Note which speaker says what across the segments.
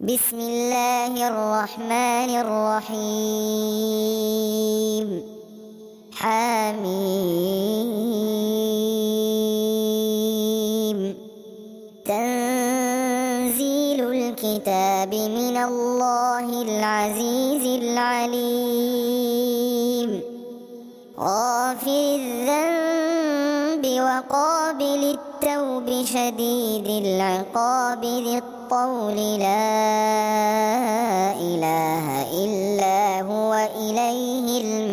Speaker 1: بسم الله الرحمن الرحيم. حميم. تنزيل الكتاب من الله العزيز العليم. غافر الذنب وقابل التوب شديد العقاب ذي الطول لا إله إلا هو إليه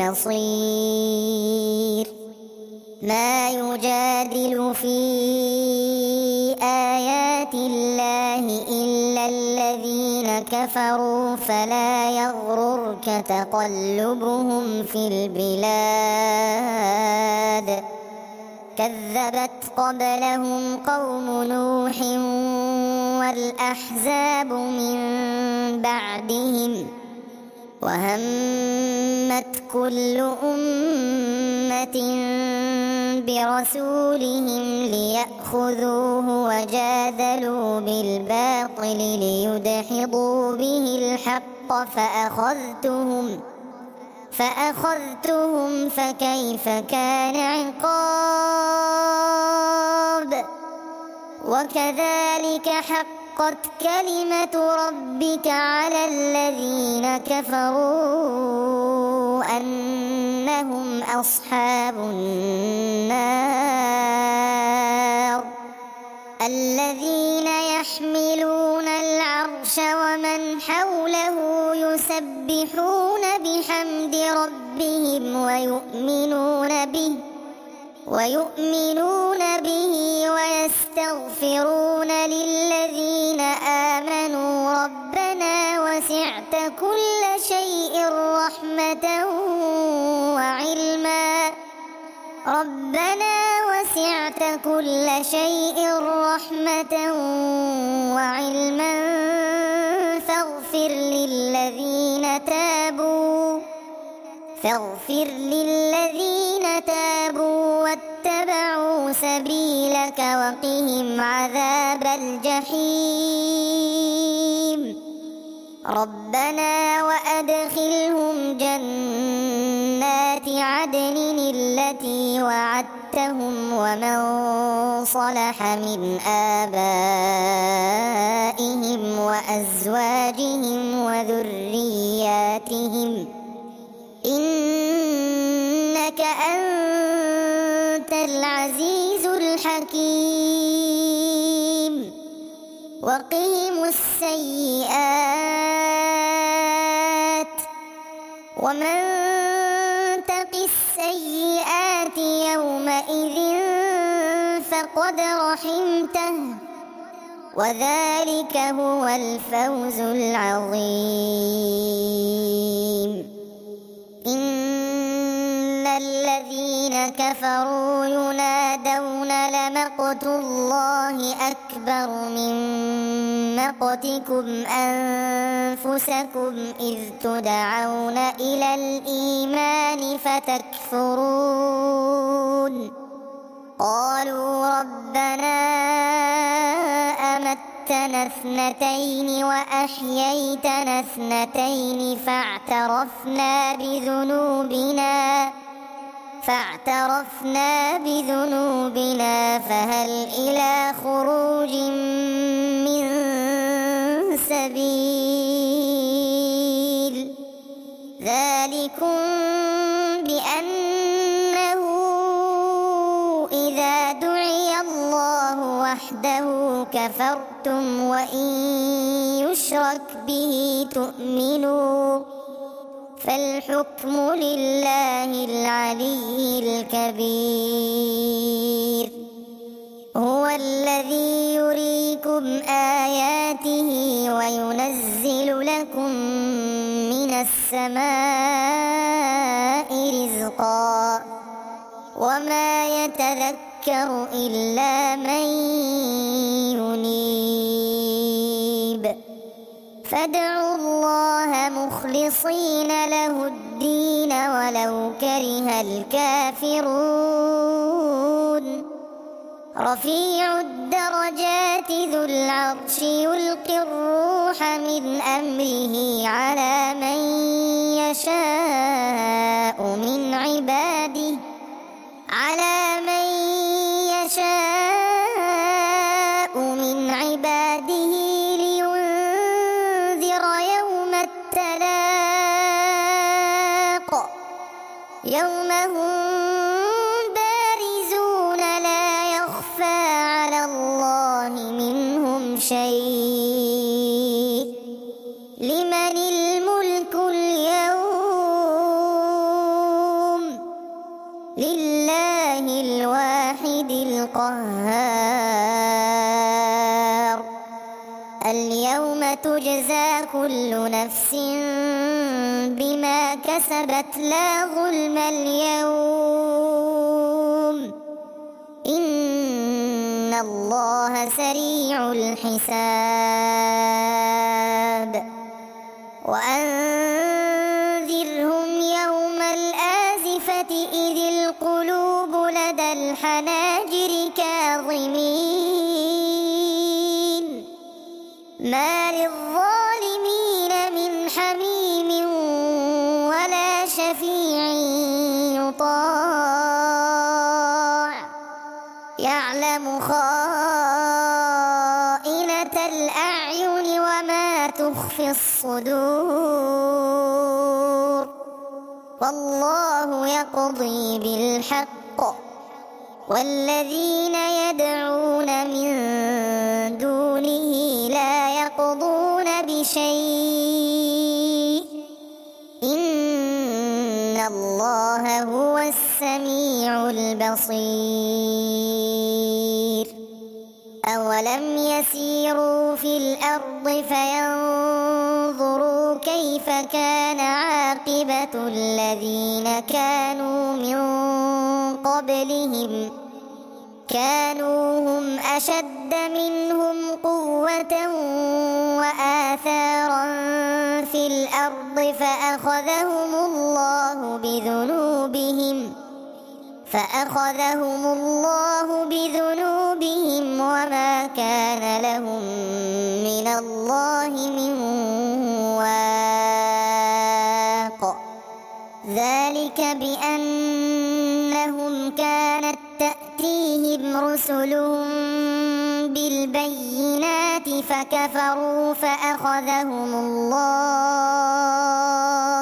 Speaker 1: المصير. ما يجادل في آيات الله إلا الذين كفروا فلا يغررك تقلبهم في البلاد. كذبت قبلهم قوم نوح والأحزاب من بعدهم وهمت كل أمة برسولهم ليأخذوه وجادلوا بالباطل ليدحضوا به الحق فأخذتهم فكيف كان عقاب. وكذلك حقت كلمة ربك على الذين كفروا أنهم أصحاب النار. الذين يحملون العرش ومن حوله يسبحون بحمد ربهم ويؤمنون به ويستغفرون للذين آمنوا ربنا وسعت كل شيء رحمة وعلما فاغفر للذين تابوا واتبعوا سبيلك وقهم عذاب الجحيم. ربنا وأدخلهم جنات عدن التي وعدتهم ومن صلح من آبائهم وأزواجهم وذرياتهم إنك أنت العزيز الحكيم. وقهم السيئات ومن تق السيئات يومئذ فقد رحمته وذلك هو الفوز العظيم. إن الذين كفروا ينادون لمقت الله أكبر من مقتكم أنفسكم إذ تدعون إلى الإيمان فتكفرون. قالوا ربنا أمتنا اثنتين وأحييتنا اثنتين فاعترفنا بذنوبنا فهل إلى خروج من سبيل. ذلكم بأنه إذا دعي الله وحده كفرتم وإن يشرك به تؤمنوا فالحكم لله العلي الكبير. هو الذي يريكم آياته وينزل لكم من السماء رزقا وما يتذكر إلا من ينيب. فادعوا الله مخلصين له الدين ولو كره الكافرون. رفيع الدرجات ذو العرش يلقي الروح الروح من أمره على من يشاء من عباده لينذر يوم التلاق يوم هم بارزون لا يخفى على الله منهم شيء لمن الملك اليوم لله الواحد القهار اليوم تجزى كل نفس بما كسبت لا ظلم اليوم إن الله سريع الحساب وأنذرهم يوم الآزفة إذ القلوب لدى الحناجر كاظمين ما للظالمين من حميم ولا شفيع يطاع يعلم خائنة الأعين وما تخفي الصدور والله يقضي بالحق والذين يدعون من دونه لا يقضون بشيء إن الله هو السميع البصير أولم يسيروا في الأرض فينظروا كيف كان عاقبة الذين كانوا من قبلهم كانوا هم أشد منهم قوة وآثارا في الأرض فأخذهم الله بذنوبهم وما كان لهم من الله من واق ذلك بأنهم كانت تأتيهم رسلهم بالبينات فكفروا فأخذهم الله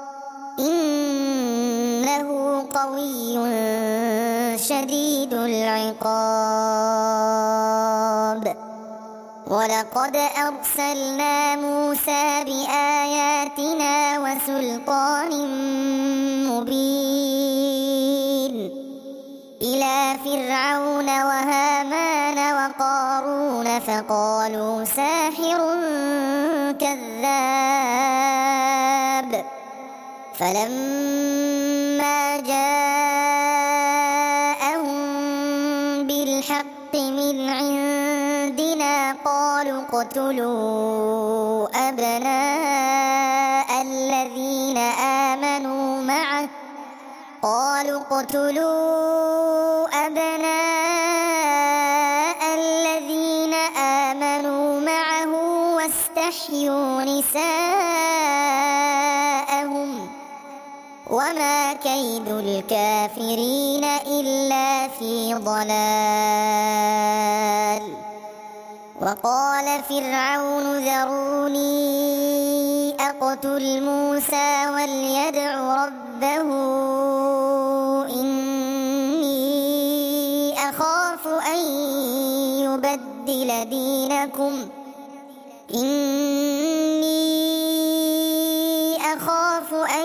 Speaker 1: إنه قوي شديد العقاب ولقد أرسلنا موسى بآياتنا وسلطان مبين إلى فرعون وهامان وقارون فقالوا ساحر كذاب فلما جاءهم بالحق من عندنا قالوا اقتلوا أبناء الذين آمنوا معه واستحيوا نساءهم وما كيد الكافرين إلا في ضلال وقال فرعون ذروني أقتل موسى وليدع ربه إني أخاف أن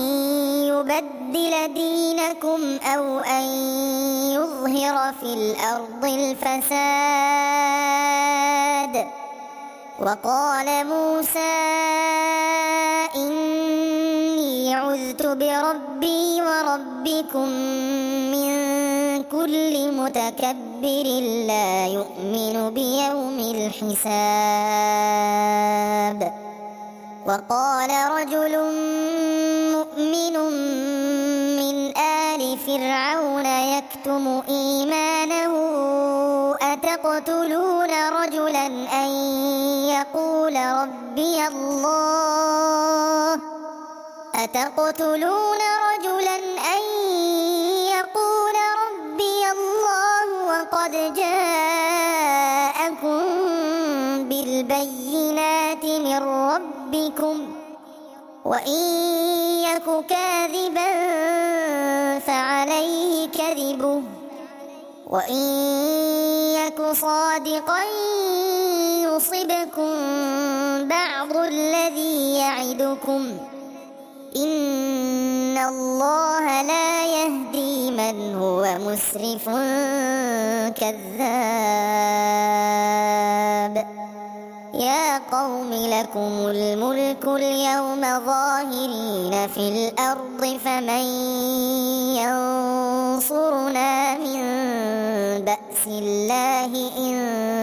Speaker 1: يبدل دينكم أو أن يظهر في الأرض الفساد وقال موسى إني عذت بربي وربكم من كل متكبر لا يؤمن بيوم الحساب وقال رجل مؤمن من آل فرعون يكتم إيمانه أتقتلون رجلا أن يقول ربي الله وقد جاءكم بالبينات من ربكم وإن يك كاذبا فعليه كذبه وإن يك صادقا يصبكم بعض الذي يعدكم إن الله لا يهدي من هو مسرف كذاب يا قوم لكم الملك اليوم ظاهرين في الأرض فمن ينصرنا من بأس الله إن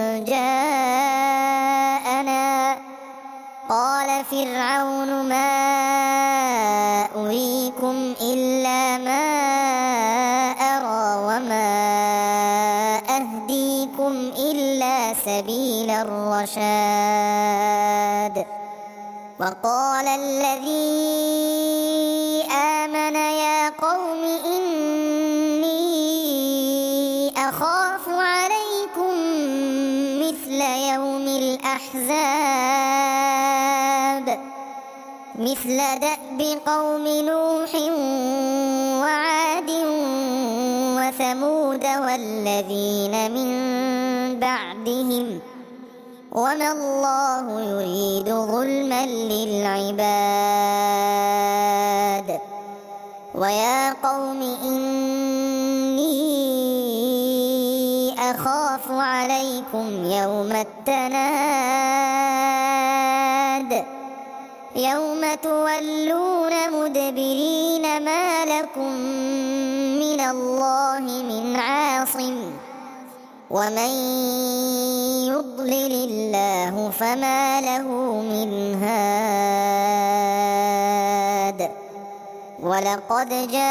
Speaker 1: جاءنا قال فرعون ما أريكم إلا ما أرى وما أهديكم إلا سبيل الرشاد وقال الذي آمن يا قوم إني أخاف عليكم مثل يوم الأحزاب مثل دأب قوم نوح وعاد وثمود والذين من بعدهم وما الله يريد ظلما للعباد ويا قوم إني أخاف عليكم يوم التناد يوم تولون مدبرين ما لكم من الله من عاصم ومن يضلل الله فما له من هاد ولقد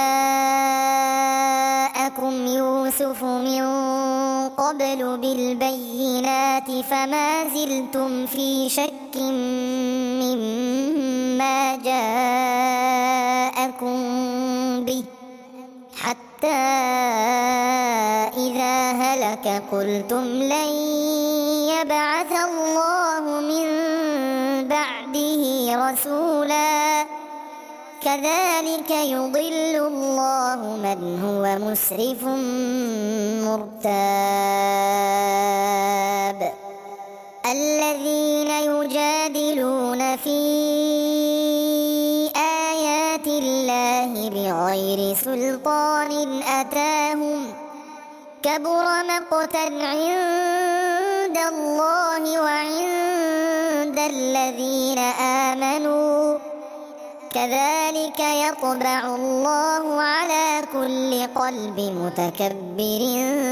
Speaker 1: جاءكم يوسف من قبل بالبينات فما زلتم في شك مما جاءكم به حتى إذا هلك قلتم لن يبعث الله من بعده رسولا كذلك يضل الله من هو مسرف مرتاب الذين يجادلون في آيات الله بغير سلطان أتاهم كبر مقتا عند الله وعند الذين آمنوا كذلك يطبع الله على كل قلب متكبر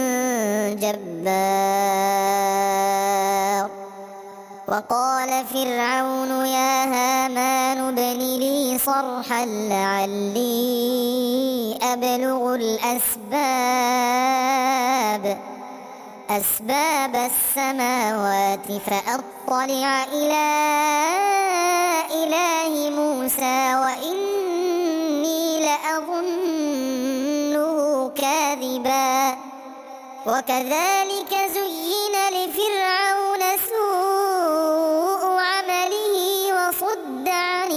Speaker 1: جبار وقال فرعون يا هامان ابن لي صرحا لعلي أبلغ أسباب السماوات فأطلع إلى إله موسى وإني لأظنه كاذبا وكذلك زين لفرعون سوء عمله وصد عن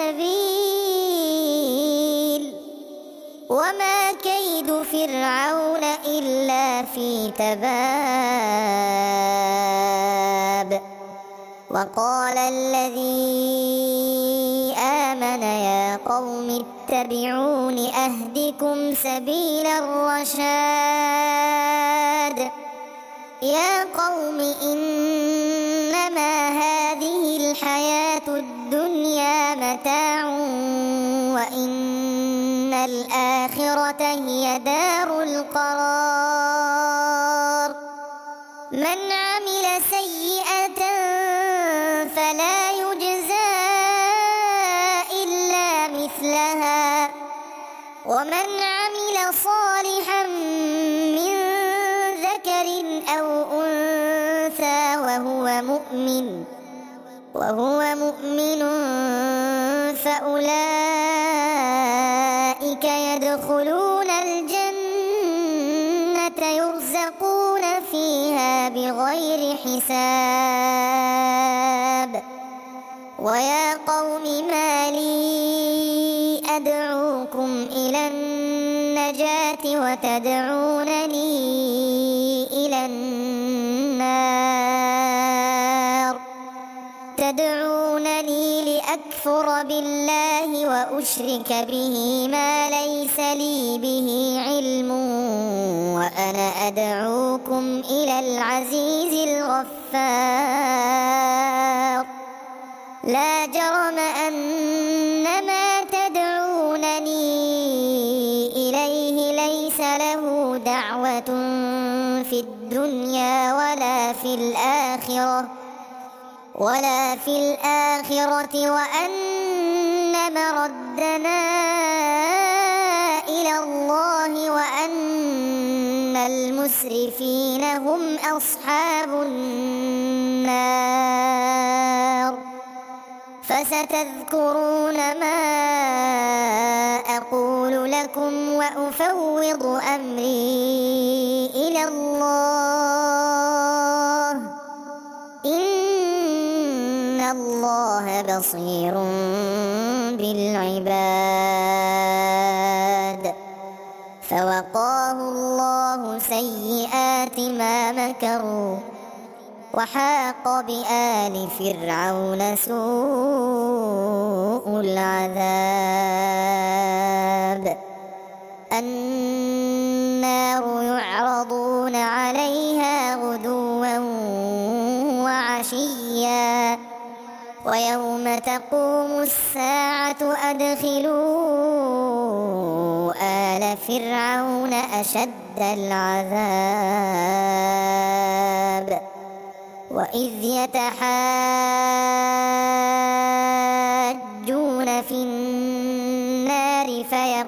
Speaker 1: السبيل وما كيد فرعون إلا في تباب وقال الذي آمن يا قوم اتبعون أهدكم سبيل الرشاد يا قوم إنما هذه الحياة الدنيا متاع وإن الآخرة هي دار القرار من عمل سيئة فلا يجزى إلا مثلها ومن عمل صالحا من ذكر أو أنثى مؤمن فأولئك يدخلون الجنة يرزقون فيها بغير حساب. ويا قوم ما لي أدعوكم إلى النجاة وتدعونني إلى النار، تدعونني لأكفر بالله وأشرك به ما ليس لي به علم، وأنا أدعوكم إلى العزيز الغفار. لا جرم أن ما تدعونني إليه ليس له دعوة في الدنيا ولا في الآخرة وأن مردنا إلى الله وأن المسرفين هم أصحاب النار. فستذكرون ما أقول لكم وأفوض أمري إلى الله، إن الله بصير بالعباد. فوقاه الله سيئات ما مكروا، وحاق بآل فرعون سوء العذاب. النار يعرضون عليها غدوا وعشيا، ويوم تقوم الساعة أدخلوا آل فرعون أشد العذاب. وإذ يتحاجون في النار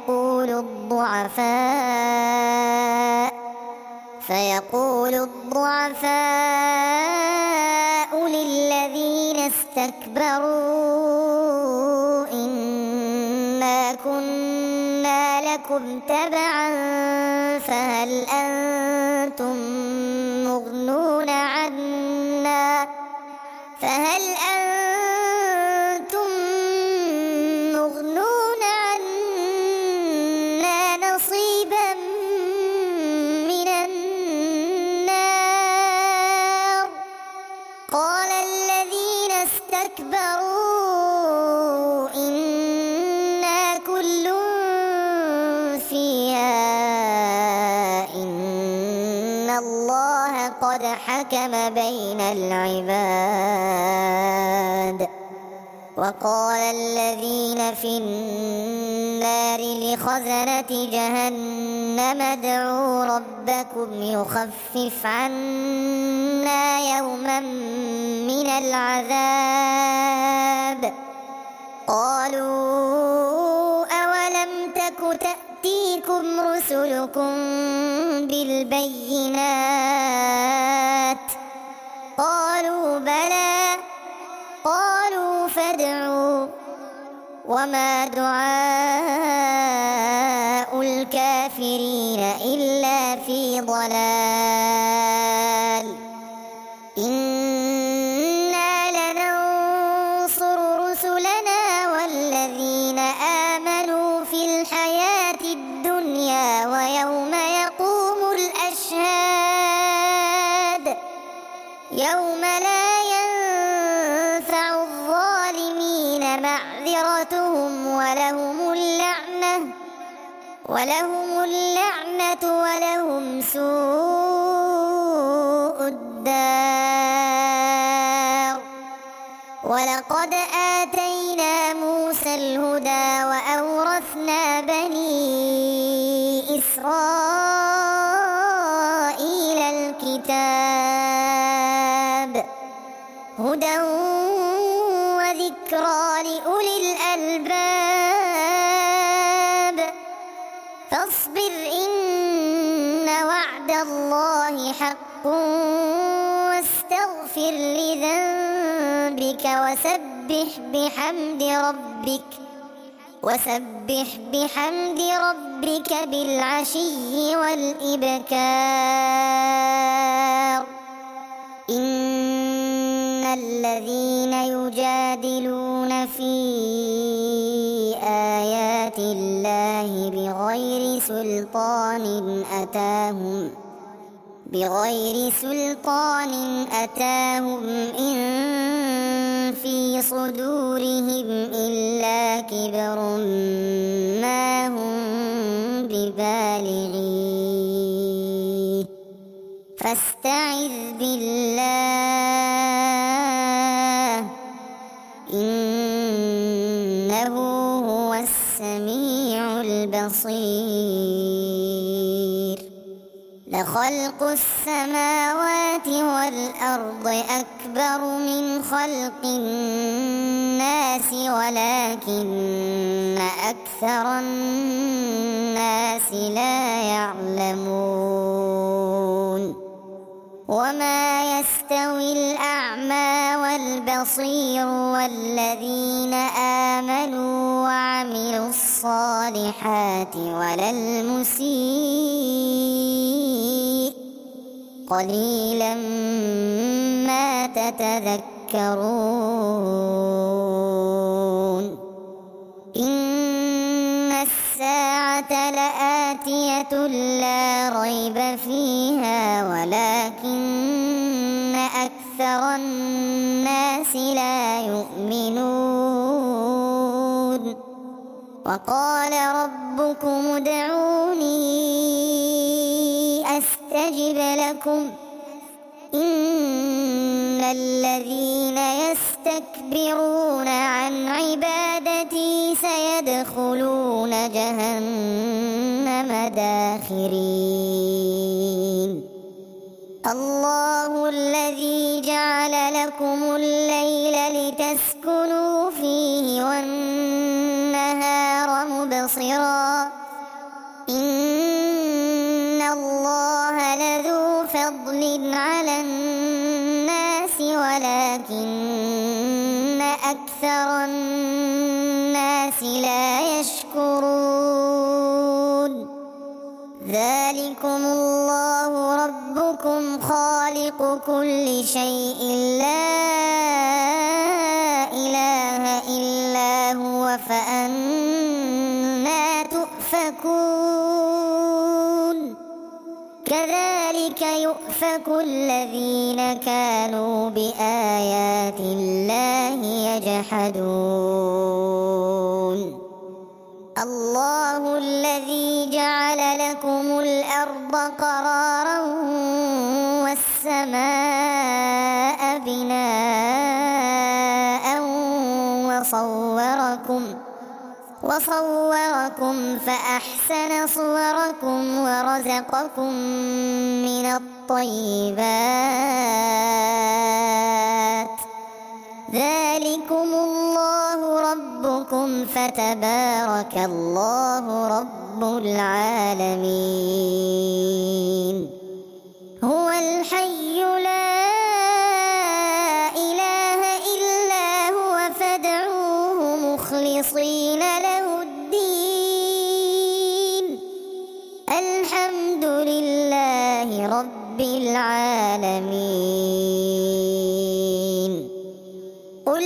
Speaker 1: فيقول الضعفاء للذين استكبروا إنا كنا لكم تبعا فهل أنتم مغنون عنا نصيبا من النار. قال الذين استكبروا إنا كل فيها إن الله قد حكم بين العباد. وقال الذين في النار لخزنة جهنم ادعوا ربكم يخفف عنا يوما من العذاب. قالوا أولم تك تأتيكم رسلكم بالبينات؟ قالوا بلى. قالوا فادعوا. وما دعاء الكافرين إلا في ضلال. إنا لننصر رسلنا والذين آمنوا في الحياة الدنيا ويوم يقوم الأشهاد، يوم لا ينفع الظالمين معذرتهم ولهم اللعنة ولهم سوء الدار. ولقد آتينا موسى الهدى وأورثنا بني إسرائيل الكتاب هدى وذكرى لأولي الألباب. فاصبر إن وعد الله حق واستغفر لذنبك وسبح بحمد ربك بالعشي والإبكار. إن الذين يجادلون في آيات الله بغير سلطان أتاهم إن في صدورهم إلا كبر ما هم ببالغيه فاستعذ بالله إنه هو السميع البصير. لخلق السماوات والأرض أكبر من خلق الناس ولكن أكثر الناس لا يعلمون. وما يستوي الأعمى والبصير والذين آمنوا وعملوا الصالحات ولا المسيء قليلا ما تتذكرون. إن الساعة لآتية لا ريب فيها ولكن أكثر الناس لا يؤمنون. وقال ربكم ادعوني أستجب لكم إن الذين يستكبرون عن عبادتي سيدخلون جهنم داخرين. الله الذي جعل لكم الليل لتسكنوا فيه والنهار مبصرا إن الله لذو فضل على الناس ولكن أكثر الناس لا يشكرون. ذلكم الله ربكم خالق كل شيء لا إله إلا هو فأنى تؤفكون. كذلك يؤفك الذين كانوا بآيات الله يجحدون. الله الذي جعل لكم الأرض قرارا والسماء بناء وصوركم فأحسن صوركم ورزقكم من الطيبات. ذلكم الله ربكم فتبارك الله رب العالمين. هو الحي لا إله إلا هو فادعوه مخلصين له الدين الحمد لله رب العالمين. قل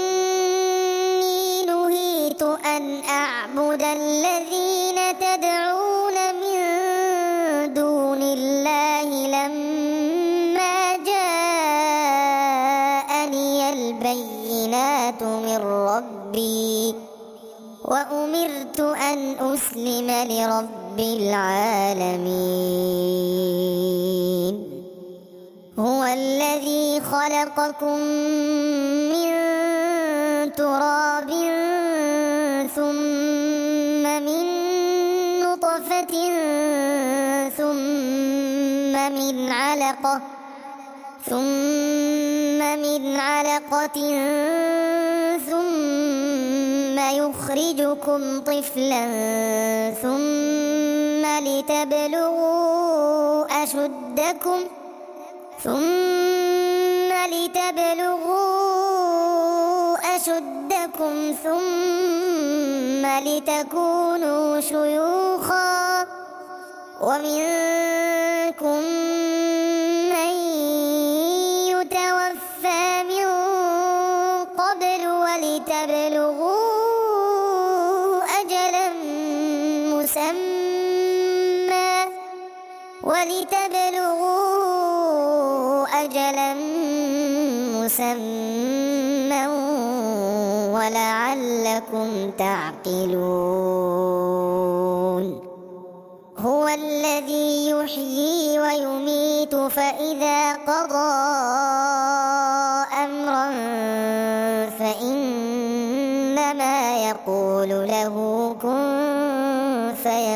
Speaker 1: إني نهيت أن أعبد الذين تدعون من دون الله لما جاءني البينات من ربي وأمرت أن أسلم لرب العالمين. هو الذي خلقكم من تراب ثم من نطفة ثم من علقة ثم يخرجكم طفلا ثم لتبلغوا أشدكم ثم لتكونوا شيوخا ومنكم من يتوفى من قبل ولتبلغوا أجلا مسمى ولعلكم تعقلون هو الذي يحيي ويميت فإذا قضى أمرا فإنما يقول له كن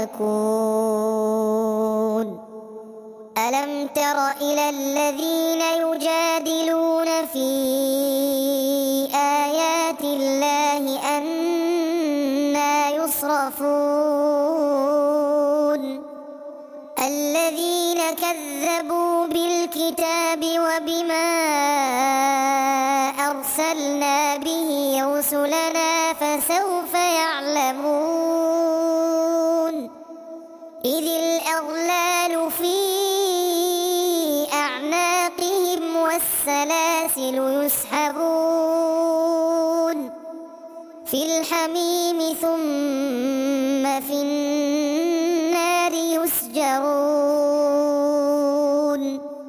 Speaker 1: فيكون ألم تر إلى الذين يجادلون في آيات الله أنى يصرفون الذين كذبوا بالكتاب وبما أرسلنا به رسلنا فسوف يعلمون إذ الأغلال في أعناقهم والسلاسل يسحبون في الحميم ثم في النار يسجرون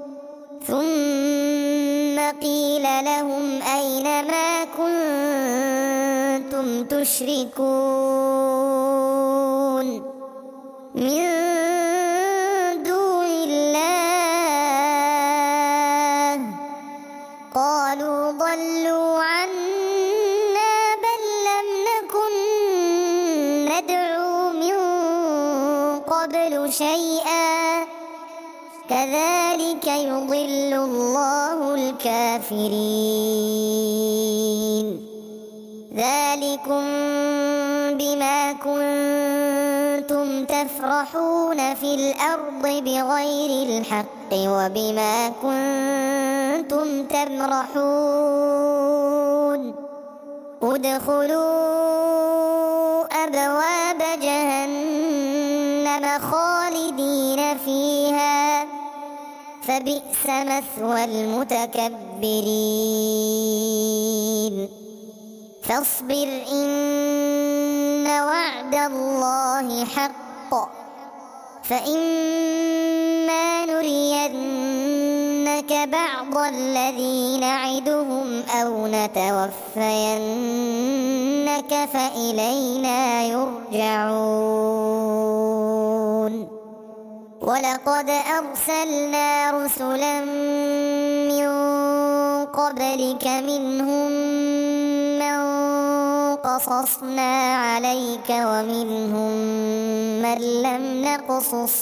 Speaker 1: ثم قيل لهم أين ما كنتم تشركون من دون الله قالوا ضلوا عنا بل لم نكن ندعو من قبل شيئا كذلك يضل الله الكافرين ذلكم بما كنتم تفرحون في الأرض بغير الحق وبما كنتم تمرحون ادخلوا أبواب جهنم خالدين فيها فبئس مثوى المتكبرين فاصبر إن وعد الله حق فإما نرينك بعض الذي نعدهم أو نتوفينك فإلينا يرجعون ولقد أرسلنا رسلا من قبلك منهم من قصصنا عليك ومنهم من لم نقصص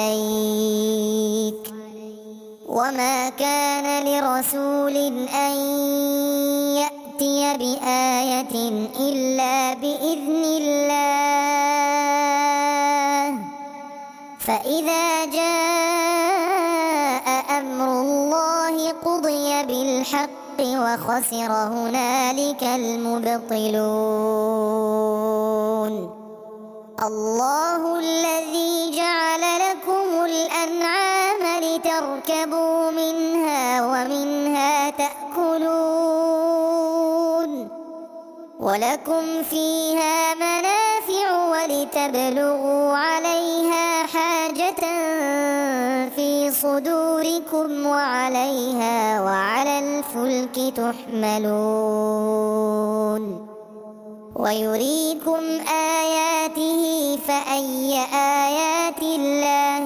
Speaker 1: عليك وما كان لرسول أن يأتي بآية إلا بإذن الله فإذا جاء أمر الله قضي بالحق وخسر هنالك المبطلون الله الذي جعل لكم الأنعام لتركبوا منها ومنها تأكلون ولكم فيها منافع ولتبلغوا عليها حاجة في صدوركم وعليها وعلى الفلك تحملون ويريكم آياته فأي آيات الله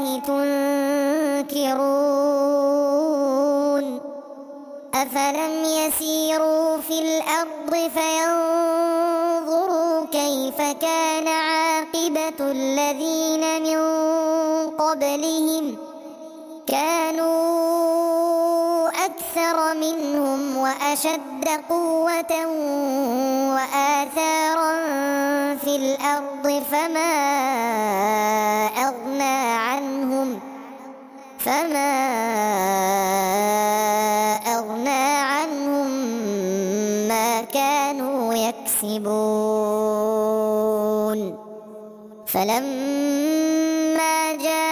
Speaker 1: تنكرون أفلم يسيروا في الأرض فينظروا كيف كان عاقبة الذين من قبلهم كانوا أكثر منهم وأشد قوة وآثارا في الأرض فما أغنى عنهم ما كانوا يكسبون فلما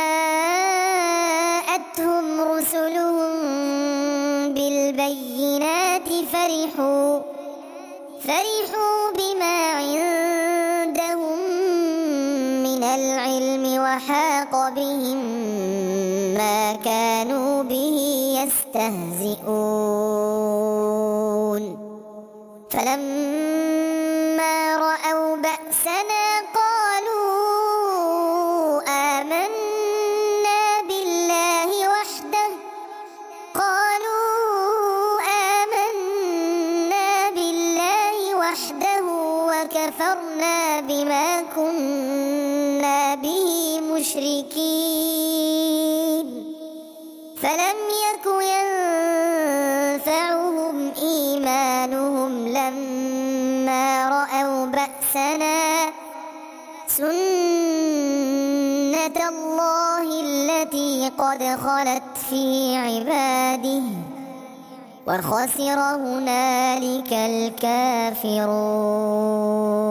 Speaker 1: جاءتهم رسلهم بالبينات فرحوا بما عندهم من العلم وحاق بهم ما كانوا به يستهزئون فلما رأوا بأسنا قالوا آمنا بالله وحده وكفرنا بما كنا به مشركين فلم يك ينفعهم إيمانهم لما رأوا بأسنا سنة الله التي قد خلت في عباده وخسر هنالك الكافرون.